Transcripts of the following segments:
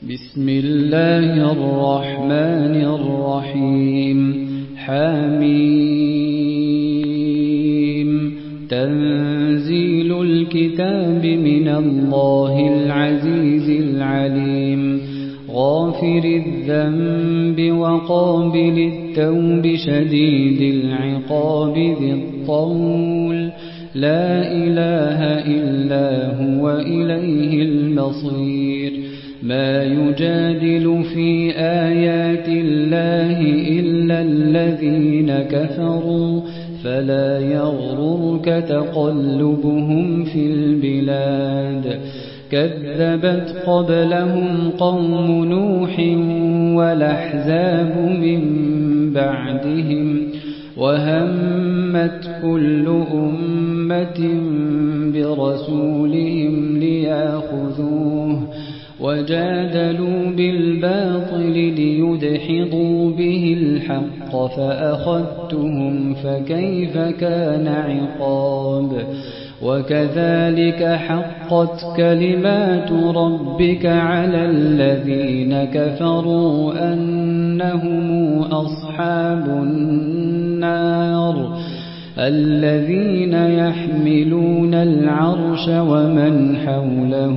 بسم الله الرحمن الرحيم حميم تنزيل الكتاب من الله العزيز العليم غافر الذنب وقابل التوب شديد العقاب ذي الطول لا إله إلا هو إليه المصير ما يجادل في آيات الله إلا الذين كفروا فلا يغررك تقلبهم في البلاد كذبت قبلهم قوم نوح والأحزاب من بعدهم وهمت كل أمة برسولهم ليأخذوه وجادلوا بالباطل ليدحضوا به الحق فأخذتهم فكيف كان عقاب وكذلك حقت كلمات ربك على الذين كفروا أنهم أصحاب النار الذين يحملون العرش ومن حوله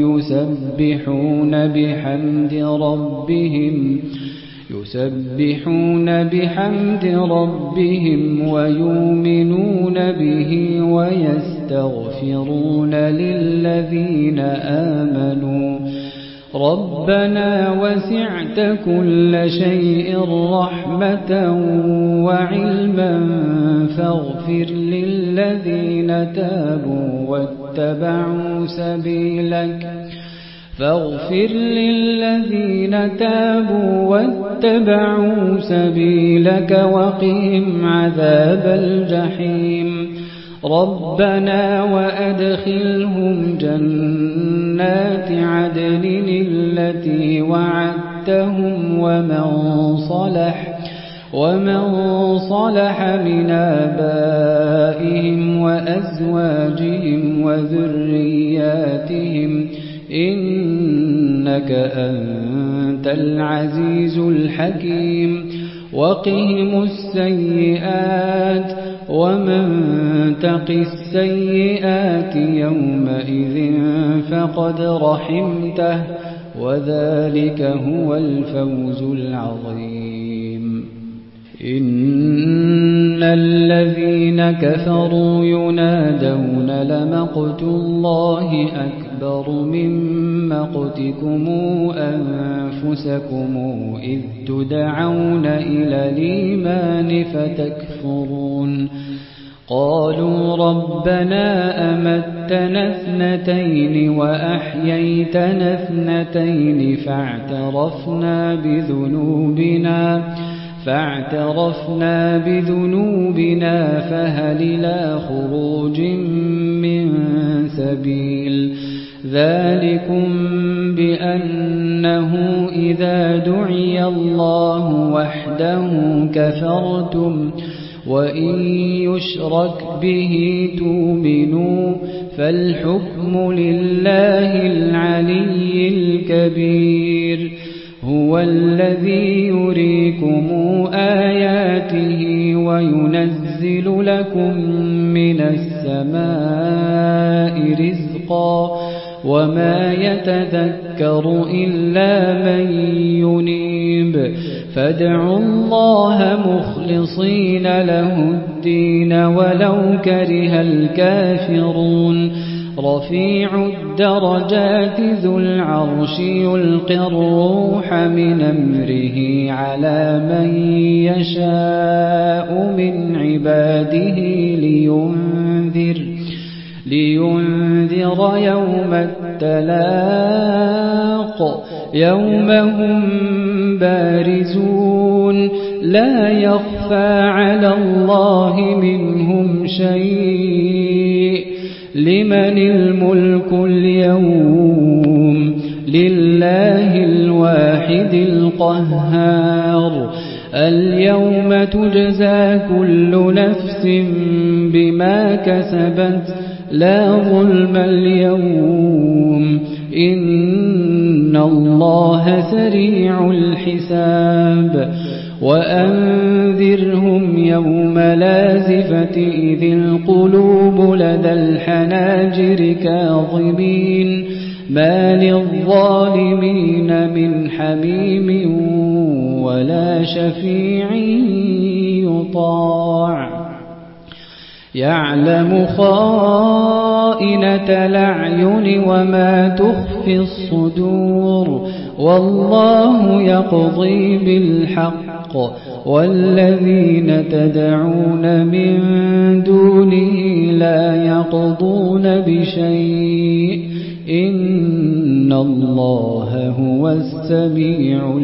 يسبحون بحمد ربهم ويؤمنون به ويستغفرون للذين آمنوا ربنا وسعت كل شيء رحمة وعلما فاغفر للذين تابوا واتبعوا سبيلك وقهم عذاب الجحيم ربنا وأدخلهم جنات عدن التي وعدتهم ومن صلح من آبائهم وأزواجهم وذرياتهم إنك أنت العزيز الحكيم وقهم السيئات ومن تق السيئات يومئذ فقد رحمته وذلك هو الفوز العظيم إن الذين كفروا ينادون لمقت الله أكبر من مقتكم أنفسكم إذ تدعون إلى الإيمان فتكفرون قالوا ربنا أمتنا اثنتين وأحييتنا اثنتين فاعترفنا بذنوبنا فهل إلى خروج من سبيل ذلكم بأنه إذا دعي الله وحده كفرتم وإن يشرك به تؤمنوا فالحكم لله العلي الكبير هو الذي يريكم آياته وينزل لكم من السماء رزقا وما يتذكر إلا من ينيب فادعوا الله مخلصين له الدين ولو كره الكافرون رفيع الدرجات ذو العرش يلقي الروح من أمره على من يشاء من عباده لينذر يوم التلاق يوم هم بارزون لا يخفى على الله منهم شيء لمن الملك اليوم لله الواحد القهار اليوم تجزى كل نفس بما كسبت لا ظلم اليوم إن إن الله سريع الحساب وأنذرهم يوم لازفة إذ القلوب لدى الحناجر كاظمين ما للظالمين من حميم ولا شفيع يطاع يعلم خائنة الأعين وما تخفي الصدور والله يقضي بالحق والذين تدعون من دونه لا يقضون بشيء إن الله هو السميع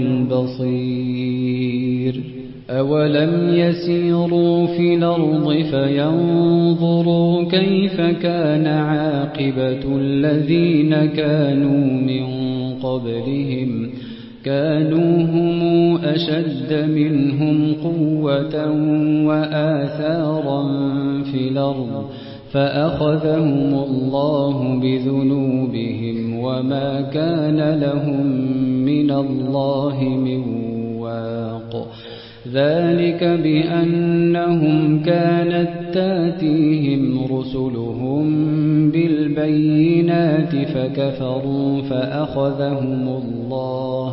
البصير أولم يسيروا في الأرض فينظروا كيف كان عاقبة الذين كانوا من قبلهم كانوا هم أشد منهم قوة وآثارا في الأرض فأخذهم الله بذنوبهم وما كان لهم من الله من واق ذلك بأنهم كانت تاتيهم رسلهم بالبينات فكفروا فأخذهم الله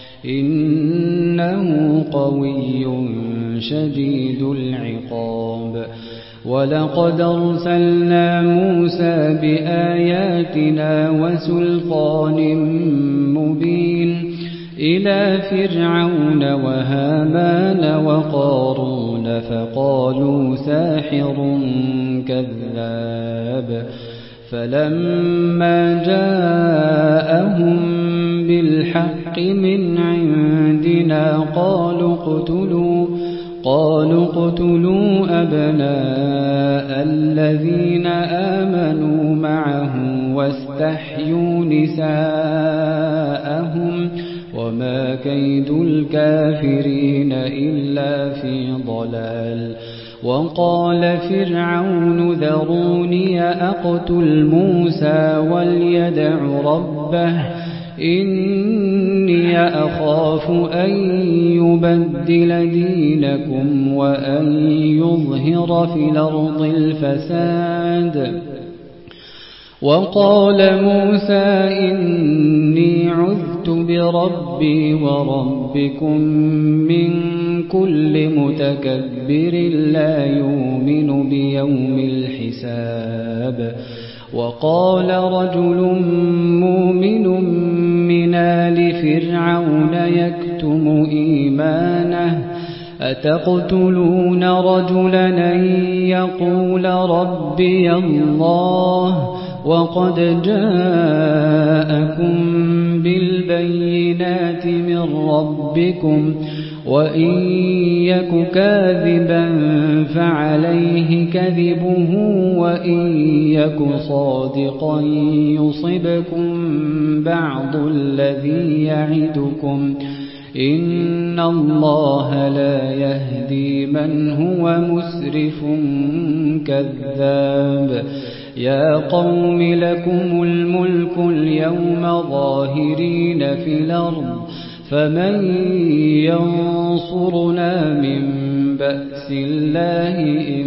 إنه قوي شديد العقاب ولقد أرسلنا موسى بآياتنا وسلطان مبين إلى فرعون وهامان وقارون فقالوا ساحر كذاب فلما جاءهم بالحق من عندنا قالوا اقتلوا أبناء الذين آمنوا معه واستحيوا نساءهم وما كيد الكافرين إلا في ضلال وقال فرعون ذروني أقتل موسى وليدع ربه إني أخاف أن يبدل دينكم وأن يظهر في الأرض الفساد وقال موسى إني عذت بربي وربكم من كل متكبر لا يؤمن بيوم الحساب وقال رجل مؤمن من آل فرعون يكتم إيمانه أتقتلون رجلا أن يقول ربي الله وقد جاءكم بالبينات من ربكم وإن يك كاذبا فعليه كذبه وإن يك صادقا يصبكم بعض الذي يعدكم إن الله لا يهدي من هو مسرف كذاب يا قوم لكم الملك اليوم ظاهرين في الأرض فمن ينصرنا من بأس الله إن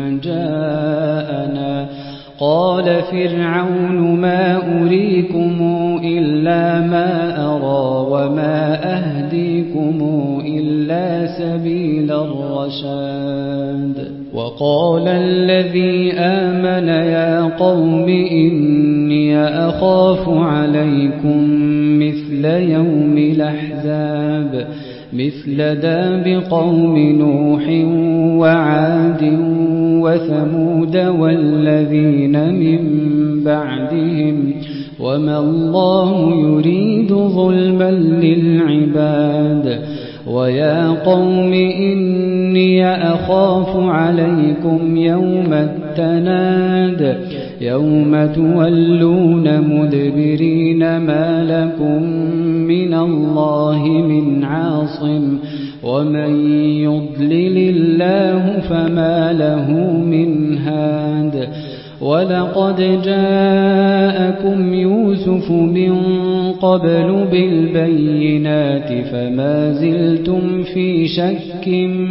جاءنا قال فرعون ما أريكم إلا ما أرى وما أهديكم إلا سبيل الرشاد وقال الذي آمن يا قوم إني أخاف عليكم مثل يوم الأحزاب مثل داب قوم نوح وعاد وثمود والذين من بعدهم وما الله يريد ظلما للعباد ويا قوم إني أخاف عليكم يوم التناد يوم تولون مدبرين ما لكم من الله من عاصم ومن يضلل الله فما له من هاد ولقد جاءكم يوسف من قبل بالبينات فما زلتم في شك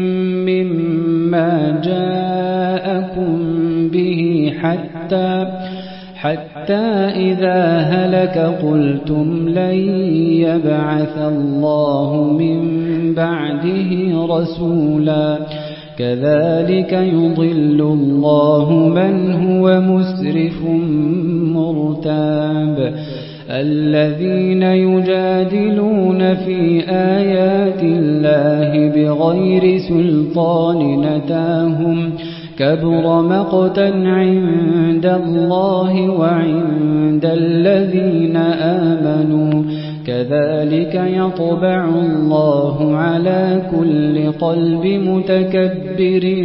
مما جاءكم به حتى إذا هلك قلتم لن يبعث الله من بعده رسولا كذلك يضل الله من هو مسرف مرتاب الذين يجادلون في آيات الله بغير سلطان نتاهم كبر مقتا عند الله وعند الذين آمنوا كذلك يطبع الله على كل قلب متكبر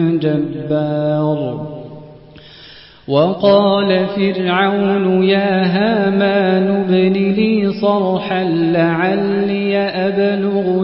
جبار وقال فرعون يا هامان ابن لي صرحا لعلي أبلغ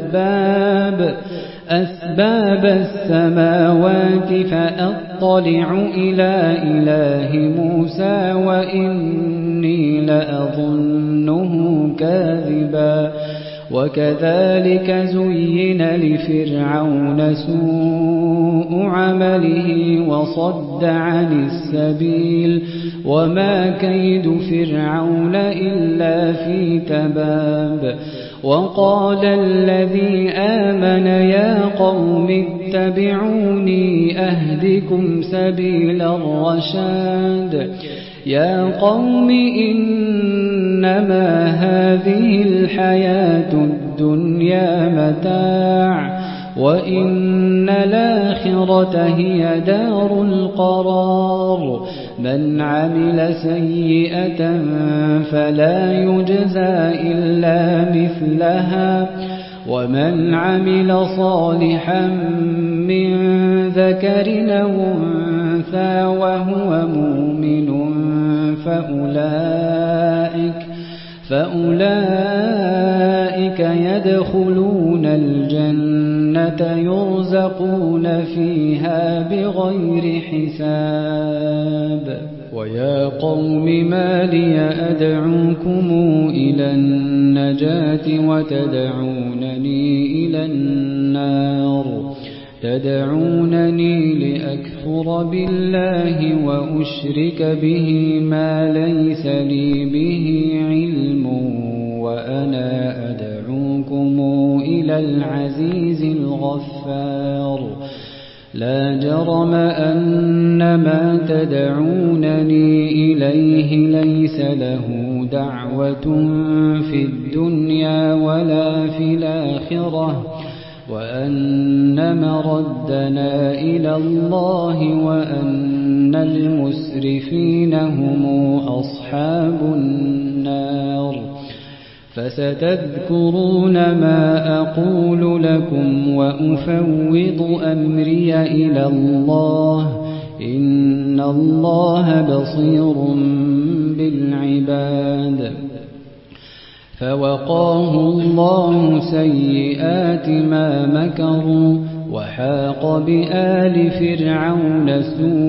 أسباب السماوات فأطلع إلى إله موسى وإني لأظنه كاذبا وكذلك زين لفرعون سوء عمله وصد عن السبيل وما كيد فرعون إلا في تباب وقال الذي آمن يا قوم اتبعوني أهدكم سبيل الرشاد يا قوم إنما هذه الحياة الدنيا متاع وإن الآخرة هي دار القرار من عمل سيئة فلا يجزى إلا مثلها ومن عمل صالحا من ذكر أو أنثى وهو مؤمن فأولئك يدخلون الجنة يرزقون فيها بغير حساب ويا قوم ما لي أدعوكم إلى النجاة وتدعونني إلى النار تدعونني لأكفر بالله وأشرك به ما ليس لي به علم وأنا أدعوكم إلى العزيز الغفار لا جرم أن ما تدعونني إليه ليس له دعوة في الدنيا ولا في الآخرة وأن مردنا إلى الله وأن المسرفين هم أصحاب النار فستذكرون ما أقول لكم وأفوض أمري إلى الله إن الله بصير بالعباد فوقاه الله سيئات ما مكروا وحاق بآل فرعون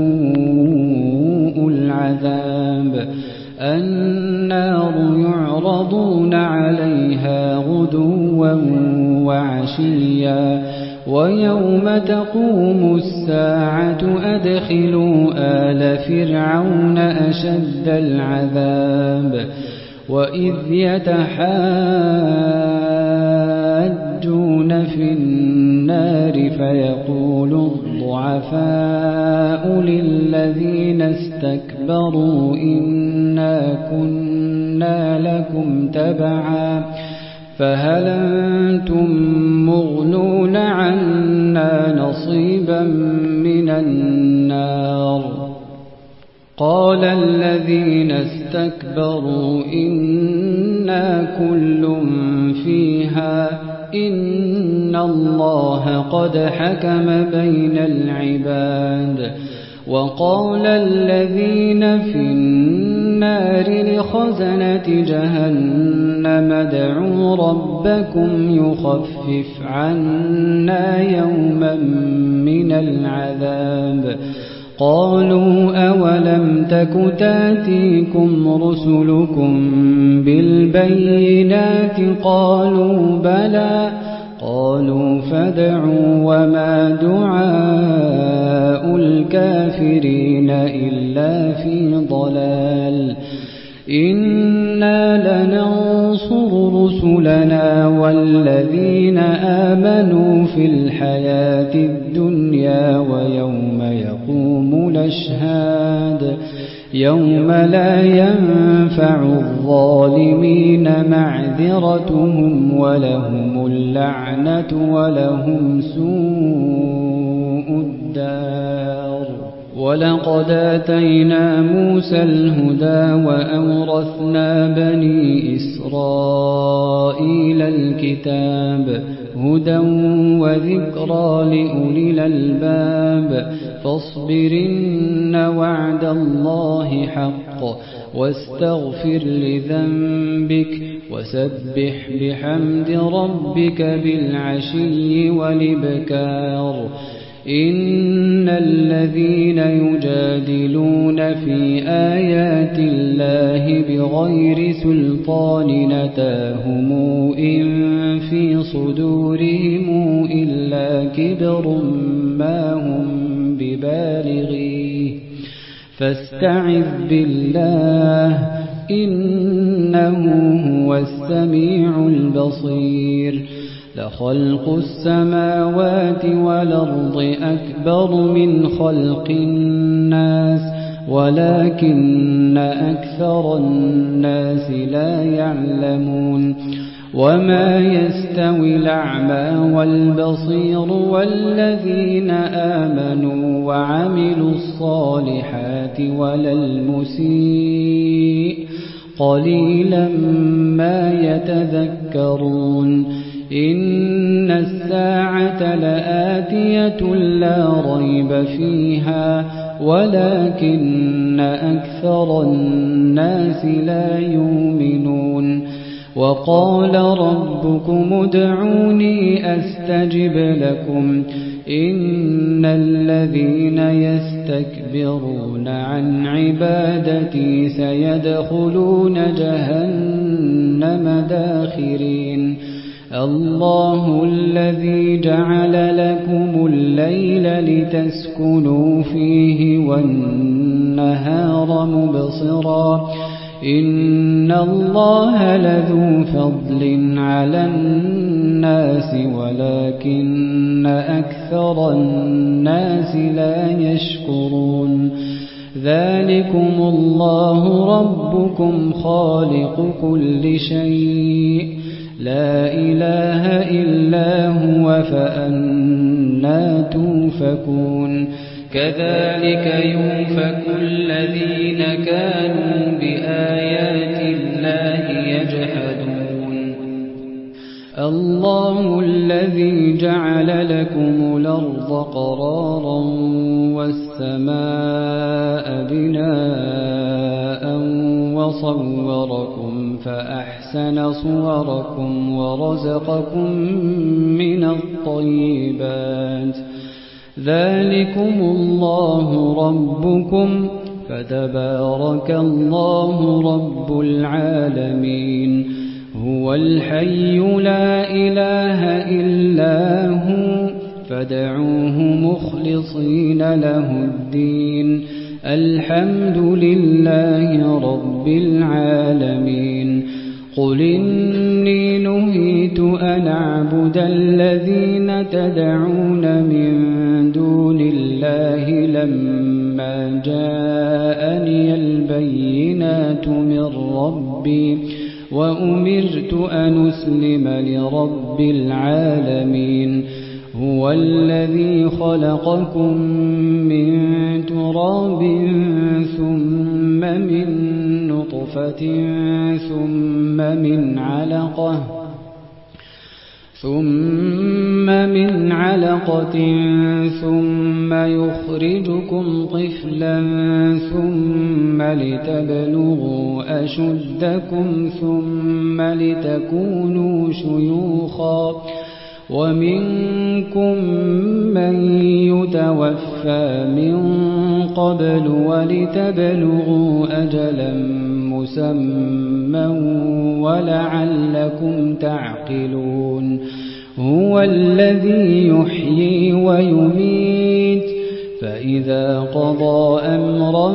سوء العذاب النار يعرضون عليها غدوا وعشيا ويوم تقوم الساعة أدخلوا آل فرعون أشد العذاب وإذ يتحاجون في النار فيقول الضعفاء للذين استكبروا إنا كنا لكم تبعا فهل أنتم مغنون عنا نصيبا من النار قال الذين استكبروا إنا كل فيها إن الله قد حكم بين العباد وقال الذين في النار لخزنة جهنم ادعوا ربكم يخفف عنا يوما من العذاب قالوا أولم تك تاتيكم رسلكم بالبينات قالوا بلى قالوا فادعوا وما دعاء الكافرين إلا في ضلال إنا لننصر رسلنا والذين آمنوا في الحياة الدنيا ويوم يقوم الأشهاد يوم لا ينفع الظالمين معذرتهم ولهم اللعنة ولهم سوء الدار ولقد آتينا موسى الهدى وأورثنا بني إسرائيل الكتاب هدى وذكرى لأولي الألباب فاصبرن وعد الله حق واستغفر لذنبك وسبح بحمد ربك بالعشي والإبكار إن الذين يجادلون في آيات الله بغير سلطان نتاهم إن في صدورهم إلا كبر ما هم ببالغيه فاستعذ بالله إنه هو السميع البصير لخلق السماوات والأرض أكبر من خلق الناس ولكن أكثر الناس لا يعلمون وما يستوي الأعمى والبصير والذين آمنوا وعملوا الصالحات ولا المسيء قليلا ما يتذكرون إن الساعة لآتية لا ريب فيها ولكن أكثر الناس لا يؤمنون وقال ربكم ادعوني أستجب لكم إن الذين يستكبرون عن عبادتي سيدخلون جهنم داخرين الله الذي جعل لكم الليل لتسكنوا فيه والنهار مبصرا إن الله لذو فضل على الناس ولكن أكثر الناس لا يشكرون ذلكم الله ربكم خالق كل شيء لا إله إلا هو فأنى توفكون كذلك يؤفك الذين كانوا بآيات الله يجحدون الله الذي جعل لكم الأرض قرارا والسماء بناء وصوركم فأحسن صوركم ورزقكم من الطيبات ذلكم الله ربكم فتبارك الله رب العالمين هو الحي لا إله إلا هو فادعوه مخلصين له الدين الحمد لله رب العالمين قل إني نهيت أن أعبد الذين تدعون من دون الله لما جاءني البينات من ربي وأمرت أن أسلم لرب العالمين هو الذي خلقكم من تراب ثم من نطفة ثم من علقة ثم يخرجكم طفلا ثم لتبلغوا أشدكم ثم لتكونوا شيوخا ومنكم من يتوفى من قبل ولتبلغوا أجلا مسمى ولعلكم تعقلون هو الذي يحيي ويميت فإذا قضى أمرا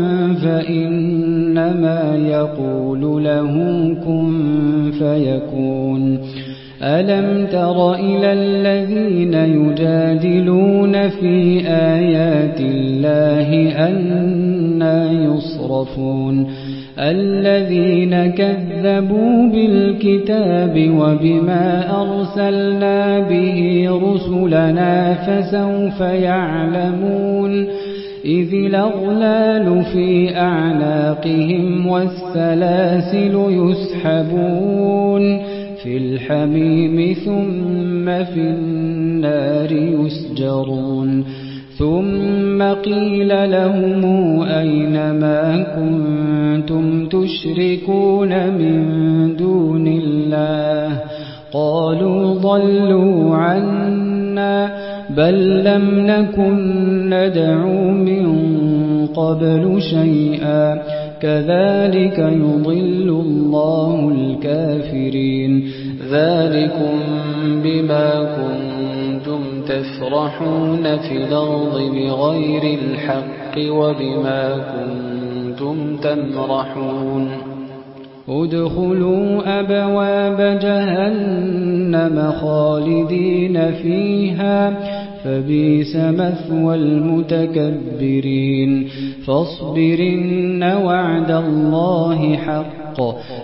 فإنما يقول له كن فيكون ألم تر إلى الذين يجادلون في آيات الله أنى يصرفون الذين كذبوا بالكتاب وبما أرسلنا به رسلنا فسوف يعلمون إذ الأغلال في أعناقهم والسلاسل يسحبون في الحميم ثم في النار يسجرون ثم قيل لهم أين ما كنتم تشركون من دون الله قالوا ضلوا عنا بل لم نكن ندعو من قبل شيئا كذلك يضل الله الكافرين ذلكم بما كنتم تفرحون في الأرض بغير الحق وبما كنتم تمرحون ادخلوا أبواب جهنم خالدين فيها فبئس مثوى المتكبرين فاصبرن وعد الله حق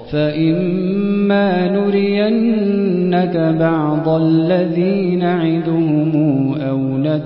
فإما نرينك بعض الذي نعدهم أو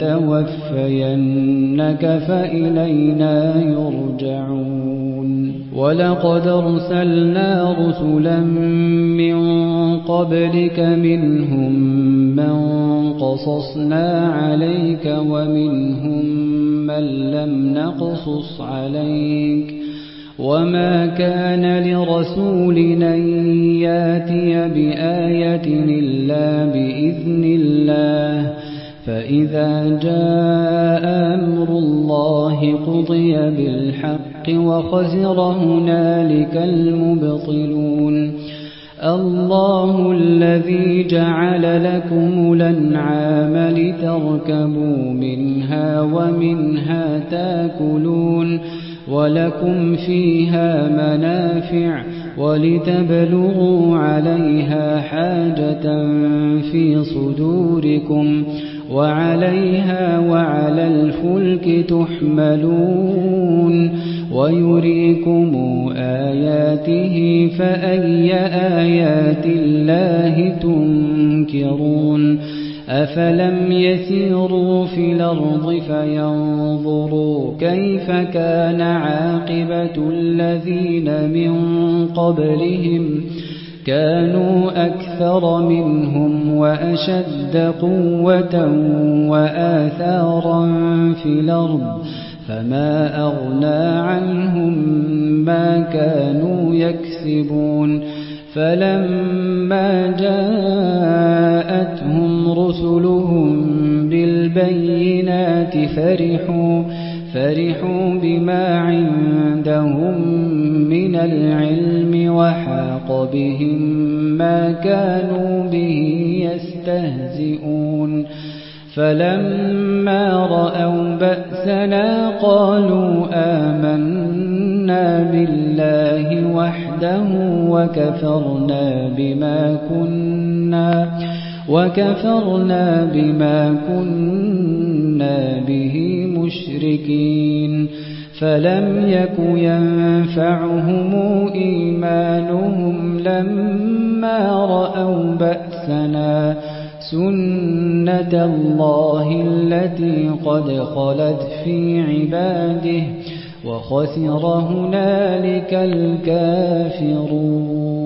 نتوفينك فإلينا يرجعون ولقد أرسلنا رسلا من قبلك منهم من قصصنا عليك ومنهم من لم نقصص عليك وما كان لرسول أن ياتي بآية إلا بإذن الله فإذا جاء أمر الله قضي بالحق وخسر هنالك المبطلون الله الذي جعل لكم الأنعام لتركبوا منها ومنها تاكلون ولكم فيها منافع ولتبلغوا عليها حاجة في صدوركم وعليها وعلى الفلك تحملون ويريكم آياته فأي آيات الله تنكرون أفلم يسيروا في الأرض فينظروا كيف كان عاقبة الذين من قبلهم كانوا أكثر منهم وأشد قوة وآثارا في الأرض فما أغنى عنهم ما كانوا يكسبون فلما جاءتهم رسلهم بالبينات فرحوا بما عندهم من العلم وحاق بهم ما كانوا به يستهزئون فلما رأوا بأسنا قالوا آمنا بالله وحده وكفرنا بما كنا به مشركين فلم يك ينفعهم إيمانهم لما رأوا بأسنا سنة الله التي قد خلت في عباده وخسر هنالك الكافرون